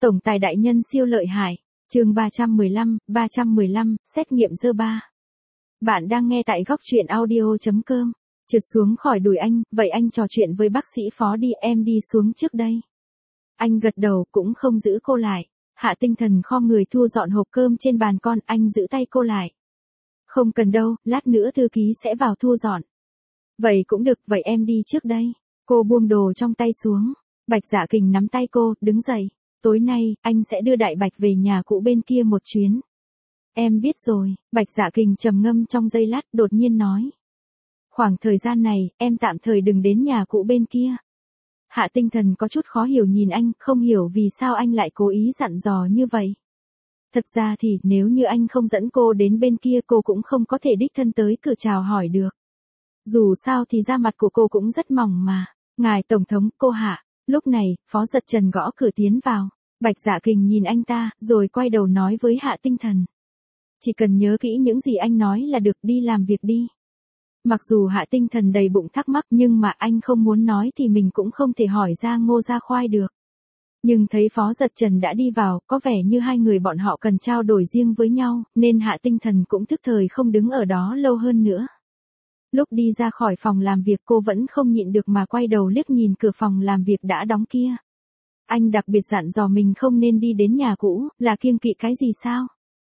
Tổng tài đại nhân siêu lợi hại. Chương 315, xét nghiệm dơ ba. Bạn đang nghe tại góc truyện audio.com. Trượt xuống khỏi đùi anh, vậy anh trò chuyện với bác sĩ Phó đi, em đi xuống trước đây. Anh gật đầu cũng không giữ cô lại. Hạ Tinh Thần khom người thu dọn hộp cơm trên bàn con, anh giữ tay cô lại. Không cần đâu, lát nữa thư ký sẽ vào thu dọn. Vậy cũng được, vậy em đi trước đây. Cô buông đồ trong tay xuống. Bạch Dạ Kình nắm tay cô, đứng dậy. Tối nay, anh sẽ đưa Đại Bạch về nhà cũ bên kia một chuyến. Em biết rồi, Bạch Dạ Kình trầm ngâm trong giây lát, đột nhiên nói. Khoảng thời gian này, em tạm thời đừng đến nhà cũ bên kia. Hạ Tinh Thần có chút khó hiểu nhìn anh, không hiểu vì sao anh lại cố ý dặn dò như vậy. Thật ra thì, nếu như anh không dẫn cô đến bên kia cô cũng không có thể đích thân tới cửa chào hỏi được. Dù sao thì da mặt của cô cũng rất mỏng mà. Ngài Tổng thống, cô Hạ. Lúc này, Phó Giật Trần gõ cửa tiến vào. Bạch Dạ Kình nhìn anh ta, rồi quay đầu nói với Hạ Tinh Thần. Chỉ cần nhớ kỹ những gì anh nói là được, đi làm việc đi. Mặc dù Hạ Tinh Thần đầy bụng thắc mắc nhưng mà anh không muốn nói thì mình cũng không thể hỏi ra ngô ra khoai được. Nhưng thấy Phó Giật Trần đã đi vào, có vẻ như hai người bọn họ cần trao đổi riêng với nhau, nên Hạ Tinh Thần cũng thức thời không đứng ở đó lâu hơn nữa. Lúc đi ra khỏi phòng làm việc cô vẫn không nhịn được mà quay đầu liếc nhìn cửa phòng làm việc đã đóng kia. Anh đặc biệt dặn dò mình không nên đi đến nhà cũ, là kiêng kỵ cái gì sao?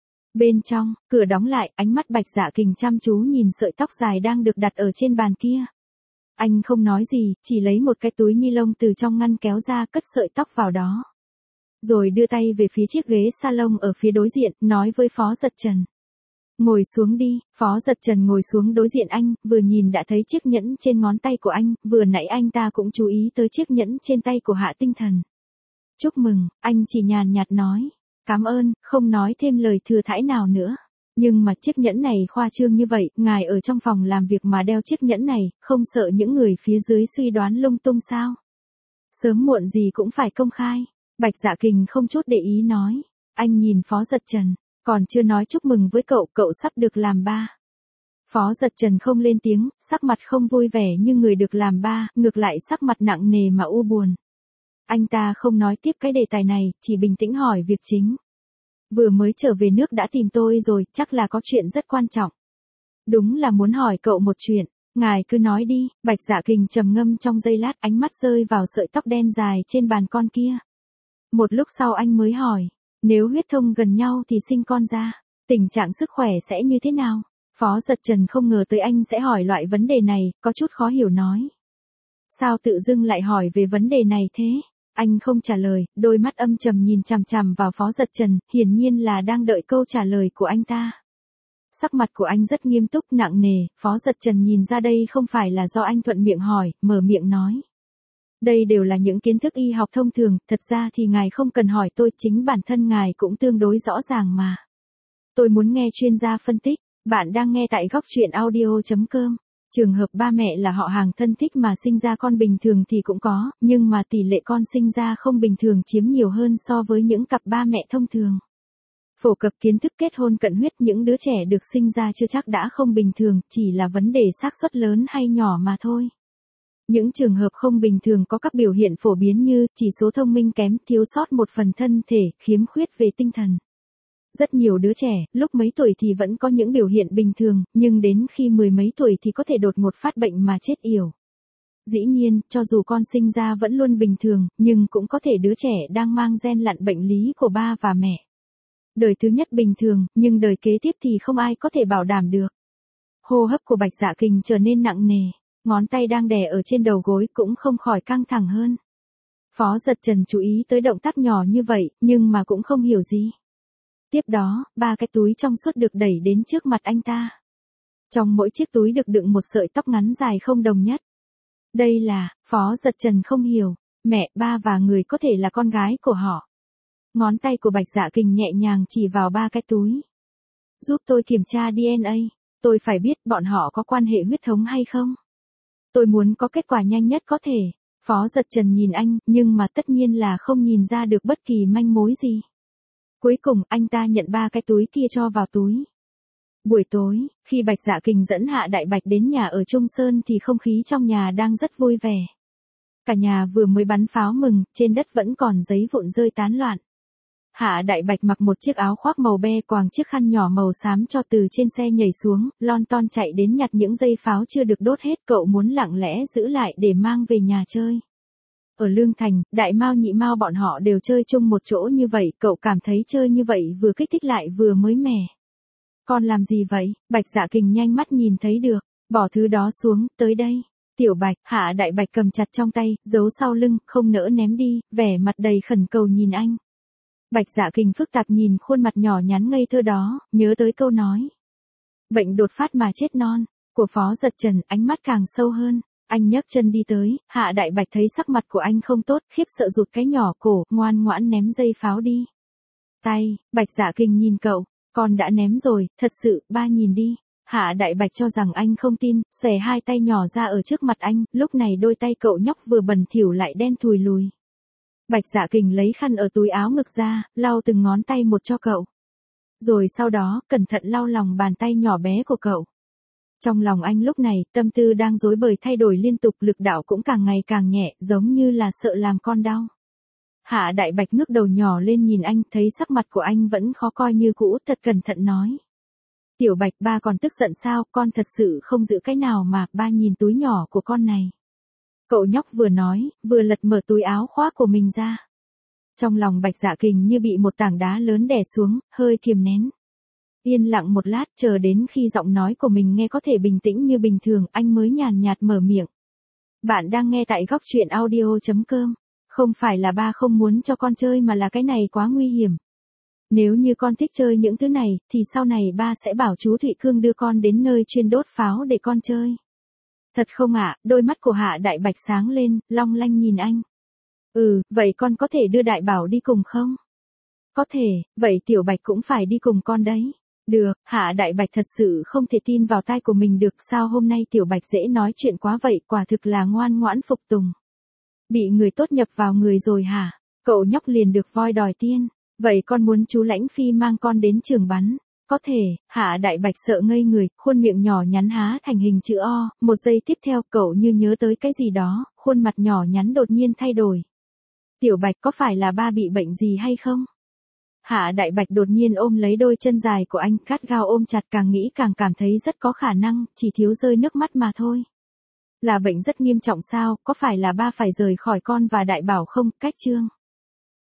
Bên trong, cửa đóng lại, ánh mắt Bạch Dạ Kình chăm chú nhìn sợi tóc dài đang được đặt ở trên bàn kia. Anh không nói gì, chỉ lấy một cái túi ni lông từ trong ngăn kéo ra cất sợi tóc vào đó. Rồi đưa tay về phía chiếc ghế salon ở phía đối diện, nói với Phó Giật Trần. Ngồi xuống đi. Phó Giật Trần ngồi xuống đối diện anh, vừa nhìn đã thấy chiếc nhẫn trên ngón tay của anh, vừa nãy anh ta cũng chú ý tới chiếc nhẫn trên tay của Hạ Tinh Thần. Chúc mừng, anh chỉ nhàn nhạt nói. Cảm ơn, không nói thêm lời thừa thãi nào nữa. Nhưng mà chiếc nhẫn này khoa trương như vậy, ngài ở trong phòng làm việc mà đeo chiếc nhẫn này, không sợ những người phía dưới suy đoán lung tung sao? Sớm muộn gì cũng phải công khai. Bạch Dạ Kình không chút để ý nói. Anh nhìn Phó Giật Trần. Còn chưa nói chúc mừng với cậu, cậu sắp được làm ba. Phó Giật Trần không lên tiếng, sắc mặt không vui vẻ như người được làm ba, ngược lại sắc mặt nặng nề mà u buồn. Anh ta không nói tiếp cái đề tài này, chỉ bình tĩnh hỏi việc chính. Vừa mới trở về nước đã tìm tôi rồi, chắc là có chuyện rất quan trọng. Đúng là muốn hỏi cậu một chuyện, ngài cứ nói đi. Bạch Dạ Kình trầm ngâm trong giây lát, ánh mắt rơi vào sợi tóc đen dài trên bàn con kia. Một lúc sau anh mới hỏi. Nếu huyết thông gần nhau thì sinh con ra, tình trạng sức khỏe sẽ như thế nào? Phó Giật Trần không ngờ tới anh sẽ hỏi loại vấn đề này, có chút khó hiểu nói. Sao tự dưng lại hỏi về vấn đề này thế? Anh không trả lời, đôi mắt âm trầm nhìn chằm chằm vào Phó Giật Trần, hiển nhiên là đang đợi câu trả lời của anh ta. Sắc mặt của anh rất nghiêm túc nặng nề, Phó Giật Trần nhìn ra đây không phải là do anh thuận miệng hỏi, mở miệng nói. Đây đều là những kiến thức y học thông thường, thật ra thì ngài không cần hỏi tôi, chính bản thân ngài cũng tương đối rõ ràng mà. Tôi muốn nghe chuyên gia phân tích, bạn đang nghe tại góc truyện audio.com. Trường hợp ba mẹ là họ hàng thân thích mà sinh ra con bình thường thì cũng có, nhưng mà tỷ lệ con sinh ra không bình thường chiếm nhiều hơn so với những cặp ba mẹ thông thường. Phổ cập kiến thức kết hôn cận huyết, những đứa trẻ được sinh ra chưa chắc đã không bình thường, chỉ là vấn đề xác suất lớn hay nhỏ mà thôi. Những trường hợp không bình thường có các biểu hiện phổ biến như chỉ số thông minh kém, thiếu sót một phần thân thể, khiếm khuyết về tinh thần. Rất nhiều đứa trẻ, lúc mấy tuổi thì vẫn có những biểu hiện bình thường, nhưng đến khi mười mấy tuổi thì có thể đột ngột phát bệnh mà chết yểu. Dĩ nhiên, cho dù con sinh ra vẫn luôn bình thường, nhưng cũng có thể đứa trẻ đang mang gen lặn bệnh lý của ba và mẹ. Đời thứ nhất bình thường, nhưng đời kế tiếp thì không ai có thể bảo đảm được. Hô hấp của Bạch Dạ Kình trở nên nặng nề. Ngón tay đang đè ở trên đầu gối cũng không khỏi căng thẳng hơn. Phó Giật Trần chú ý tới động tác nhỏ như vậy, nhưng mà cũng không hiểu gì. Tiếp đó, ba cái túi trong suốt được đẩy đến trước mặt anh ta. Trong mỗi chiếc túi được đựng một sợi tóc ngắn dài không đồng nhất. Đây là, Phó Giật Trần không hiểu, mẹ, ba và người có thể là con gái của họ. Ngón tay của Bạch Dạ Kình nhẹ nhàng chỉ vào ba cái túi. Giúp tôi kiểm tra DNA, tôi phải biết bọn họ có quan hệ huyết thống hay không. Tôi muốn có kết quả nhanh nhất có thể. Phó Giật Trần nhìn anh, nhưng mà tất nhiên là không nhìn ra được bất kỳ manh mối gì. Cuối cùng, anh ta nhận ba cái túi kia cho vào túi. Buổi tối, khi Bạch Dạ Kình dẫn Hạ Đại Bạch đến nhà ở Trung Sơn thì không khí trong nhà đang rất vui vẻ. Cả nhà vừa mới bắn pháo mừng, trên đất vẫn còn giấy vụn rơi tán loạn. Hạ Đại Bạch mặc một chiếc áo khoác màu be quàng chiếc khăn nhỏ màu xám cho từ trên xe nhảy xuống, lon ton chạy đến nhặt những dây pháo chưa được đốt hết, cậu muốn lặng lẽ giữ lại để mang về nhà chơi. Ở Lương Thành, Đại Mao Nhị Mao bọn họ đều chơi chung một chỗ như vậy, cậu cảm thấy chơi như vậy vừa kích thích lại vừa mới mẻ. Con làm gì vậy? Bạch Dạ Kình nhanh mắt nhìn thấy được, bỏ thứ đó xuống, tới đây. Tiểu Bạch, Hạ Đại Bạch cầm chặt trong tay, giấu sau lưng, không nỡ ném đi, vẻ mặt đầy khẩn cầu nhìn anh. Bạch Dạ Kình phức tạp nhìn khuôn mặt nhỏ nhắn ngây thơ đó, nhớ tới câu nói. Bệnh đột phát mà chết non, của Phó Giật Trần, ánh mắt càng sâu hơn. Anh nhấc chân đi tới, Hạ Đại Bạch thấy sắc mặt của anh không tốt, khiếp sợ rụt cái nhỏ cổ, ngoan ngoãn ném dây pháo đi. Tay, Bạch Dạ Kình nhìn cậu, con đã ném rồi, thật sự, ba nhìn đi. Hạ Đại Bạch cho rằng anh không tin, xòe hai tay nhỏ ra ở trước mặt anh, lúc này đôi tay cậu nhóc vừa bẩn thỉu lại đen thùi lùi. Bạch Dạ Kình lấy khăn ở túi áo ngực ra, lau từng ngón tay một cho cậu. Rồi sau đó, cẩn thận lau lòng bàn tay nhỏ bé của cậu. Trong lòng anh lúc này, tâm tư đang rối bời thay đổi liên tục, lực đạo cũng càng ngày càng nhẹ, giống như là sợ làm con đau. Hạ Đại Bạch ngước đầu nhỏ lên nhìn anh, thấy sắc mặt của anh vẫn khó coi như cũ, thật cẩn thận nói. Tiểu Bạch, ba còn tức giận sao, con thật sự không giữ cái nào mà, ba nhìn túi nhỏ của con này. Cậu nhóc vừa nói, vừa lật mở túi áo khoác của mình ra. Trong lòng Bạch Dạ Kình như bị một tảng đá lớn đè xuống, hơi kiềm nén. Yên lặng một lát, chờ đến khi giọng nói của mình nghe có thể bình tĩnh như bình thường, anh mới nhàn nhạt mở miệng. Bạn đang nghe tại góc truyện audio.com. Không phải là ba không muốn cho con chơi mà là cái này quá nguy hiểm. Nếu như con thích chơi những thứ này, thì sau này ba sẽ bảo chú Thụy Cương đưa con đến nơi chuyên đốt pháo để con chơi. Thật không ạ? Đôi mắt của Hạ Đại Bạch sáng lên, long lanh nhìn anh. Vậy con có thể đưa Đại Bảo đi cùng không? Có thể, vậy Tiểu Bạch cũng phải đi cùng con đấy. Được, Hạ Đại Bạch thật sự không thể tin vào tai của mình được, sao hôm nay Tiểu Bạch dễ nói chuyện quá vậy, quả thực là ngoan ngoãn phục tùng. Bị người tốt nhập vào người rồi hả? Cậu nhóc liền được voi đòi tiên. Vậy con muốn chú Lãnh Phi mang con đến trường bắn? Có thể, Hạ Đại Bạch sợ ngây người, khuôn miệng nhỏ nhắn há thành hình chữ O, một giây tiếp theo cậu như nhớ tới cái gì đó, khuôn mặt nhỏ nhắn đột nhiên thay đổi. Tiểu Bạch, có phải là ba bị bệnh gì hay không? Hạ Đại Bạch đột nhiên ôm lấy đôi chân dài của anh, gắt gao ôm chặt, càng nghĩ càng cảm thấy rất có khả năng, chỉ thiếu rơi nước mắt mà thôi. Là bệnh rất nghiêm trọng sao, có phải là ba phải rời khỏi con và Đại Bảo không? Cách chương.